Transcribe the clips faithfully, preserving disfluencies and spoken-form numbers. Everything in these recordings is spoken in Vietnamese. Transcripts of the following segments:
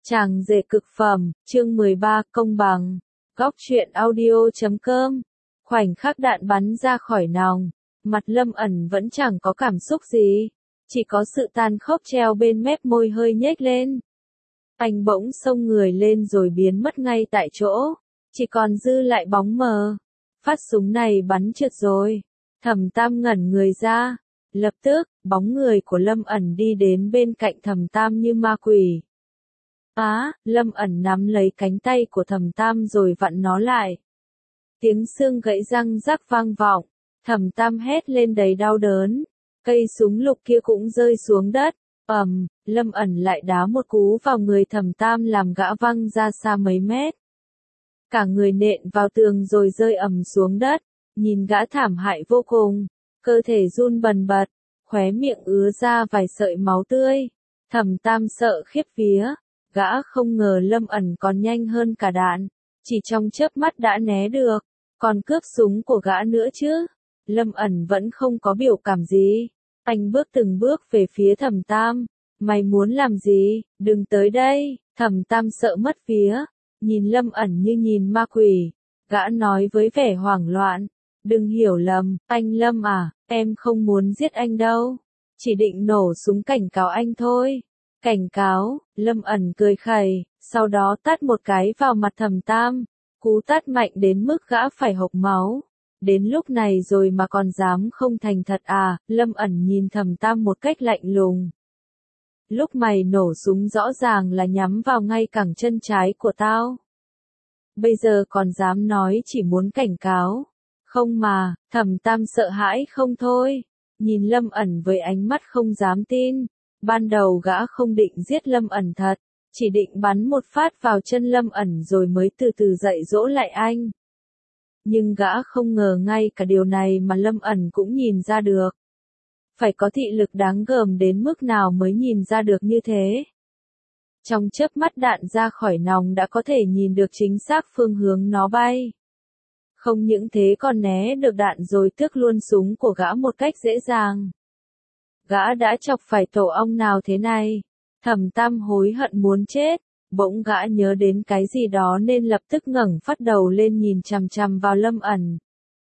Chàng rể cực phẩm, chương mười ba, công bằng. Góc truyện audio chấm com. Khoảnh khắc đạn bắn ra khỏi nòng, mặt Lâm ẩn vẫn chẳng có cảm xúc gì, chỉ có sự tàn khốc treo bên mép môi hơi nhếch lên. Anh bỗng xông người lên rồi biến mất ngay tại chỗ, chỉ còn dư lại bóng mờ. Phát súng này bắn trượt rồi. Thẩm Tam ngẩn người ra, lập tức, bóng người của Lâm ẩn đi đến bên cạnh Thẩm Tam như ma quỷ. Á, à, Lâm ẩn nắm lấy cánh tay của Thẩm Tam rồi vặn nó lại. Tiếng xương gãy răng rắc vang vọng, Thẩm Tam hét lên đầy đau đớn. Cây súng lục kia cũng rơi xuống đất. Ầm, um, Lâm ẩn lại đá một cú vào người Thẩm Tam làm gã văng ra xa mấy mét. Cả người nện vào tường rồi rơi ầm xuống đất, nhìn gã thảm hại vô cùng, cơ thể run bần bật, khóe miệng ứa ra vài sợi máu tươi. Thẩm Tam sợ khiếp vía. Gã không ngờ Lâm ẩn còn nhanh hơn cả đạn, chỉ trong chớp mắt đã né được, còn cướp súng của gã nữa chứ. Lâm ẩn vẫn không có biểu cảm gì, anh bước từng bước về phía Thẩm Tam. Mày muốn làm gì, đừng tới đây. Thẩm Tam sợ mất vía, nhìn Lâm ẩn như nhìn ma quỷ, gã nói với vẻ hoảng loạn, đừng hiểu lầm, anh Lâm à, em không muốn giết anh đâu, chỉ định nổ súng cảnh cáo anh thôi. Cảnh cáo, Lâm ẩn cười khẩy, sau đó tát một cái vào mặt Thẩm Tam, cú tát mạnh đến mức gã phải hộc máu. Đến lúc này rồi mà còn dám không thành thật à? Lâm ẩn nhìn Thẩm Tam một cách lạnh lùng. Lúc mày nổ súng rõ ràng là nhắm vào ngay cẳng chân trái của tao. Bây giờ còn dám nói chỉ muốn cảnh cáo. Không mà, Thẩm Tam sợ hãi không thôi, nhìn Lâm ẩn với ánh mắt không dám tin. Ban đầu gã không định giết Lâm ẩn thật, chỉ định bắn một phát vào chân Lâm ẩn rồi mới từ từ dạy dỗ lại anh. Nhưng gã không ngờ ngay cả điều này mà Lâm ẩn cũng nhìn ra được. Phải có thị lực đáng gờm đến mức nào mới nhìn ra được như thế. Trong chớp mắt đạn ra khỏi nòng đã có thể nhìn được chính xác phương hướng nó bay. Không những thế còn né được đạn rồi tước luôn súng của gã một cách dễ dàng. Gã đã chọc phải tổ ong nào thế này? Thẩm Tam hối hận muốn chết, bỗng gã nhớ đến cái gì đó nên lập tức ngẩng phát đầu lên nhìn chằm chằm vào Lâm ẩn.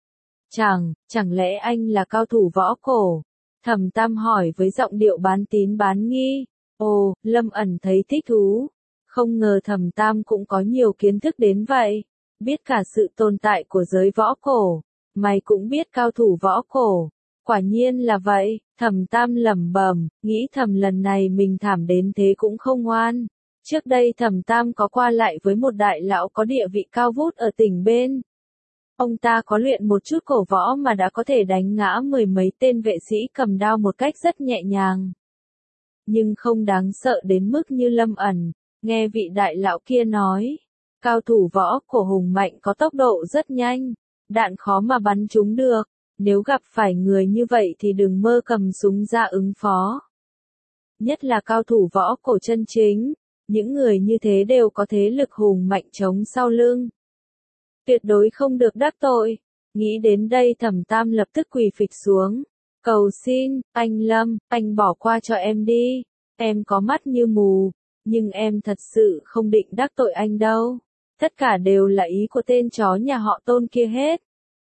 Chẳng, chẳng lẽ anh là cao thủ võ cổ? Thẩm Tam hỏi với giọng điệu bán tín bán nghi. Ồ, Lâm ẩn thấy thích thú. Không ngờ Thẩm Tam cũng có nhiều kiến thức đến vậy. Biết cả sự tồn tại của giới võ cổ. Mày cũng biết cao thủ võ cổ. Quả nhiên là vậy, Thẩm Tam lẩm bẩm, nghĩ thầm lần này mình thảm đến thế cũng không ngoan. Trước đây Thẩm Tam có qua lại với một đại lão có địa vị cao vút ở tỉnh bên. Ông ta có luyện một chút cổ võ mà đã có thể đánh ngã mười mấy tên vệ sĩ cầm đao một cách rất nhẹ nhàng. Nhưng không đáng sợ đến mức như Lâm ẩn, nghe vị đại lão kia nói. Cao thủ võ cổ hùng mạnh có tốc độ rất nhanh, đạn khó mà bắn trúng được. Nếu gặp phải người như vậy thì đừng mơ cầm súng ra ứng phó. Nhất là cao thủ võ cổ chân chính, những người như thế đều có thế lực hùng mạnh chống sau lưng. Tuyệt đối không được đắc tội. Nghĩ đến đây Thẩm Tam lập tức quỳ phịch xuống. Cầu xin, anh Lâm, anh bỏ qua cho em đi. Em có mắt như mù, nhưng em thật sự không định đắc tội anh đâu. Tất cả đều là ý của tên chó nhà họ Tôn kia hết.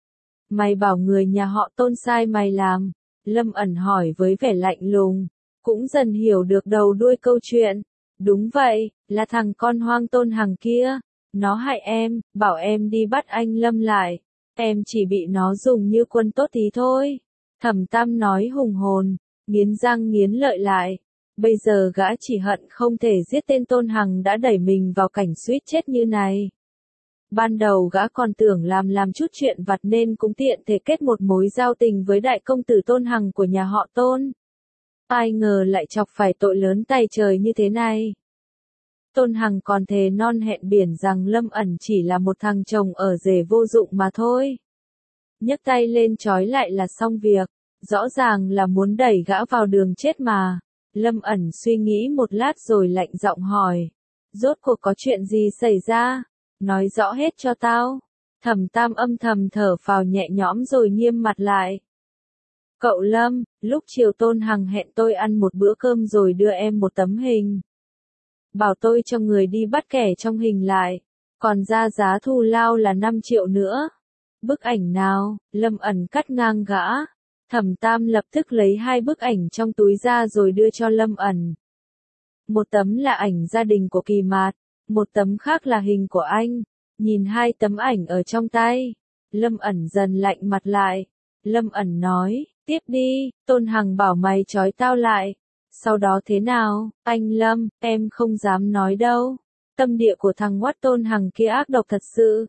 Mày bảo người nhà họ Tôn sai mày làm? Lâm ẩn hỏi với vẻ lạnh lùng, cũng dần hiểu được đầu đuôi câu chuyện. Đúng vậy, là thằng con hoang Tôn Hằng kia. Nó hại em, bảo em đi bắt anh Lâm lại. Em chỉ bị nó dùng như quân tốt tí thôi. Thẩm Tam nói hùng hồn, nghiến răng nghiến lợi lại. Bây giờ gã chỉ hận không thể giết tên Tôn Hằng đã đẩy mình vào cảnh suýt chết như này. Ban đầu gã còn tưởng làm làm chút chuyện vặt nên cũng tiện thể kết một mối giao tình với đại công tử Tôn Hằng của nhà họ Tôn. Ai ngờ lại chọc phải tội lớn tày trời như thế này. Tôn Hằng còn thề non hẹn biển rằng Lâm ẩn chỉ là một thằng chồng ở rể vô dụng mà thôi. Nhấc tay lên trói lại là xong việc, rõ ràng là muốn đẩy gã vào đường chết mà. Lâm ẩn suy nghĩ một lát rồi lạnh giọng hỏi, rốt cuộc có chuyện gì xảy ra? Nói rõ hết cho tao. Thẩm Tam âm thầm thở phào nhẹ nhõm rồi nghiêm mặt lại. Cậu Lâm, lúc chiều Tôn Hằng hẹn tôi ăn một bữa cơm rồi đưa em một tấm hình. bảo tôi cho người đi bắt kẻ trong hình lại, còn ra giá thù lao là năm triệu nữa. Bức ảnh nào? Lâm ẩn cắt ngang gã. Thẩm Tam lập tức lấy hai bức ảnh trong túi ra rồi đưa cho Lâm ẩn. Một tấm là ảnh gia đình của Kỳ Mạt, một tấm khác là hình của anh. Nhìn hai tấm ảnh ở trong tay, Lâm ẩn dần lạnh mặt lại. Lâm ẩn nói, tiếp đi, Tôn Hằng bảo mày trói tao lại. Sau đó thế nào? Anh Lâm, em không dám nói đâu. Tâm địa của thằng Hoắt Tôn Hằng kia ác độc thật sự.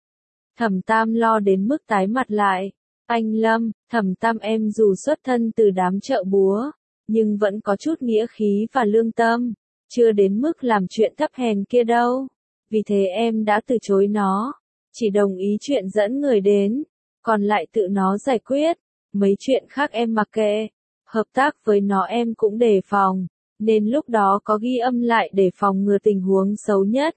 Thẩm Tam lo đến mức tái mặt lại. Anh Lâm, Thẩm Tam em dù xuất thân từ đám chợ búa, nhưng vẫn có chút nghĩa khí và lương tâm, chưa đến mức làm chuyện thấp hèn kia đâu. Vì thế em đã từ chối nó, chỉ đồng ý chuyện dẫn người đến, còn lại tự nó giải quyết. Mấy chuyện khác em mặc kệ, hợp tác với nó em cũng đề phòng, nên lúc đó có ghi âm lại để phòng ngừa tình huống xấu nhất.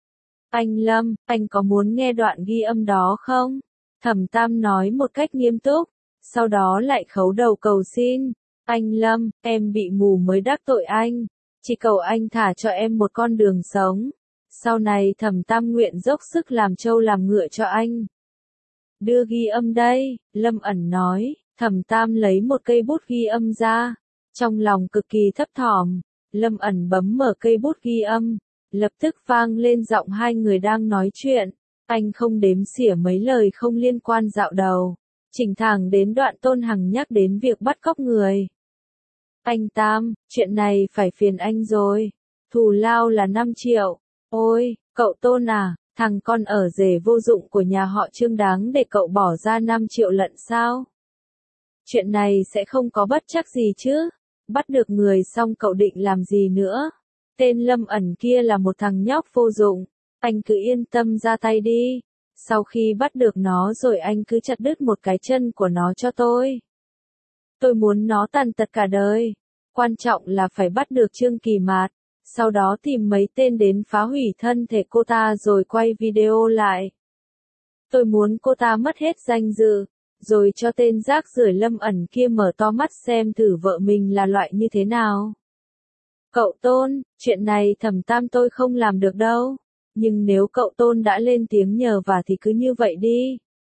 Anh Lâm, anh có muốn nghe đoạn ghi âm đó không? Thẩm Tam nói một cách nghiêm túc, sau đó lại khấu đầu cầu xin. Anh Lâm, em bị mù mới đắc tội anh, chỉ cầu anh thả cho em một con đường sống. Sau này Thẩm Tam nguyện dốc sức làm trâu làm ngựa cho anh. Đưa ghi âm đây, Lâm ẩn nói. Thẩm Tam lấy một cây bút ghi âm ra, trong lòng cực kỳ thấp thỏm. Lâm ẩn bấm mở cây bút ghi âm, lập tức vang lên giọng hai người đang nói chuyện. Anh không đếm xỉa mấy lời không liên quan dạo đầu, chỉnh thẳng đến đoạn Tôn Hằng nhắc đến việc bắt cóc người. Anh Tam, chuyện này phải phiền anh rồi, thù lao là năm triệu. Ôi, cậu Tôn à, thằng con ở rể vô dụng của nhà họ Trương đáng để cậu bỏ ra năm triệu lận sao? Chuyện này sẽ không có bất trắc gì chứ? Bắt được người xong cậu định làm gì nữa? Tên Lâm ẩn kia là một thằng nhóc vô dụng, anh cứ yên tâm ra tay đi. Sau khi bắt được nó rồi anh cứ chặt đứt một cái chân của nó cho tôi. Tôi muốn nó tàn tật cả đời. Quan trọng là phải bắt được Trương Kỳ Mạt, sau đó tìm mấy tên đến phá hủy thân thể cô ta rồi quay video lại. Tôi muốn cô ta mất hết danh dự, rồi cho tên rác rưởi Lâm ẩn kia mở to mắt xem thử vợ mình là loại như thế nào. Cậu Tôn, chuyện này Thẩm Tam tôi không làm được đâu, nhưng nếu cậu Tôn đã lên tiếng nhờ vả thì cứ như vậy đi.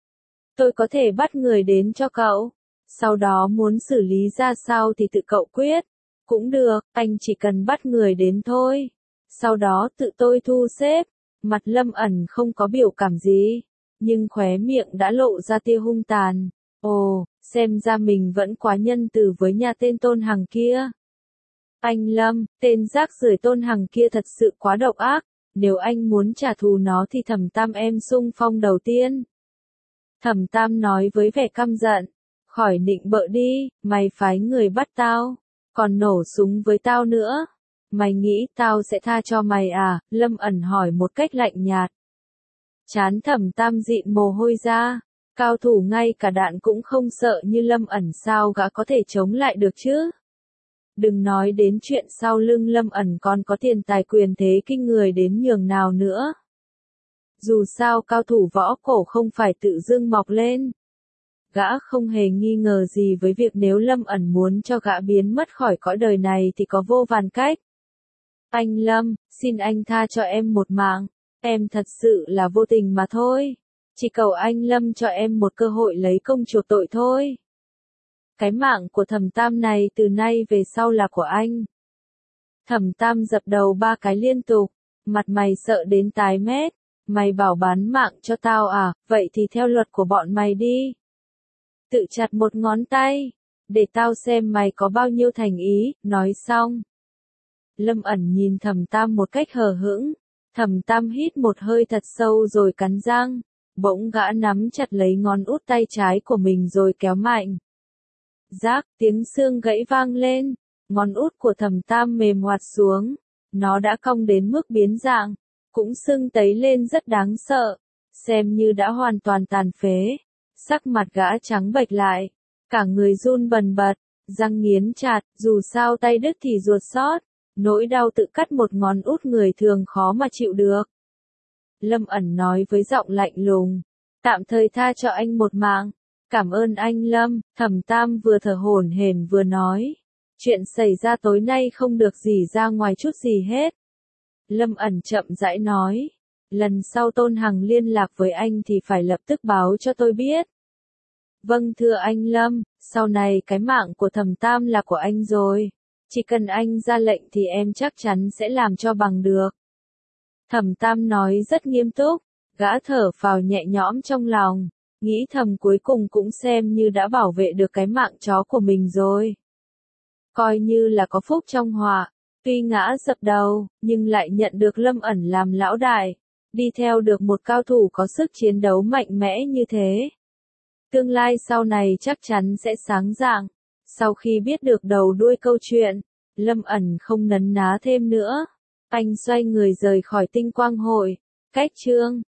Tôi có thể bắt người đến cho cậu, sau đó muốn xử lý ra sao thì tự cậu quyết. Cũng được, anh chỉ cần bắt người đến thôi, sau đó tự tôi thu xếp. Mặt Lâm ẩn không có biểu cảm gì, nhưng khóe miệng đã lộ ra tia hung tàn. Ồ, xem ra mình vẫn quá nhân từ với nhà tên Tôn Hằng kia. Anh Lâm, tên rác rưởi Tôn Hằng kia thật sự quá độc ác, nếu anh muốn trả thù nó thì Thẩm Tam em xung phong đầu tiên. Thẩm Tam nói với vẻ căm giận, khỏi nịnh bợ đi, mày phái người bắt tao, còn nổ súng với tao nữa. Mày nghĩ tao sẽ tha cho mày à? Lâm ẩn hỏi một cách lạnh nhạt. Chán Thẩm Tam dịn mồ hôi ra, cao thủ ngay cả đạn cũng không sợ như Lâm ẩn sao gã có thể chống lại được chứ? Đừng nói đến chuyện sau lưng Lâm ẩn còn có tiền tài quyền thế kinh người đến nhường nào nữa. Dù sao cao thủ võ cổ không phải tự dưng mọc lên. Gã không hề nghi ngờ gì với việc nếu Lâm ẩn muốn cho gã biến mất khỏi cõi đời này thì có vô vàn cách. Anh Lâm, xin anh tha cho em một mạng, em thật sự là vô tình mà thôi. Chỉ cầu anh Lâm cho em một cơ hội lấy công chuộc tội thôi. Cái mạng của Thẩm Tam này từ nay về sau là của anh. Thẩm Tam dập đầu ba cái liên tục, mặt mày sợ đến tái mét. Mày bảo bán mạng cho tao à, vậy thì theo luật của bọn mày đi. Tự chặt một ngón tay, để tao xem mày có bao nhiêu thành ý. Nói xong, Lâm ẩn nhìn Thẩm Tam một cách hờ hững. Thẩm Tam hít một hơi thật sâu rồi cắn răng, bỗng gã nắm chặt lấy ngón út tay trái của mình rồi kéo mạnh. Rác, tiếng xương gãy vang lên, ngón út của Thẩm Tam mềm hoạt xuống, nó đã cong đến mức biến dạng, cũng sưng tấy lên rất đáng sợ, xem như đã hoàn toàn tàn phế. Sắc mặt gã trắng bệch lại, cả người run bần bật, răng nghiến chặt, dù sao tay đứt thì ruột xót, nỗi đau tự cắt một ngón út người thường khó mà chịu được. Lâm ẩn nói với giọng lạnh lùng, tạm thời tha cho anh một mạng. Cảm ơn anh Lâm. Thẩm Tam vừa thở hổn hển vừa nói, chuyện xảy ra tối nay không được gì ra ngoài chút gì hết. Lâm ẩn chậm rãi nói. Lần sau Tôn Hằng liên lạc với anh thì phải lập tức báo cho tôi biết. Vâng thưa anh Lâm, sau này cái mạng của Thẩm Tam là của anh rồi. Chỉ cần anh ra lệnh thì em chắc chắn sẽ làm cho bằng được. Thẩm Tam nói rất nghiêm túc, gã thở phào nhẹ nhõm trong lòng, nghĩ thầm cuối cùng cũng xem như đã bảo vệ được cái mạng chó của mình rồi. Coi như là có phúc trong họa, tuy ngã dập đầu, nhưng lại nhận được Lâm ẩn làm lão đại, đi theo được một cao thủ có sức chiến đấu mạnh mẽ như thế. Tương lai sau này chắc chắn sẽ sáng rạng. Sau khi biết được đầu đuôi câu chuyện, Lâm ẩn không nấn ná thêm nữa. Anh xoay người rời khỏi tinh quang hội. Cách chương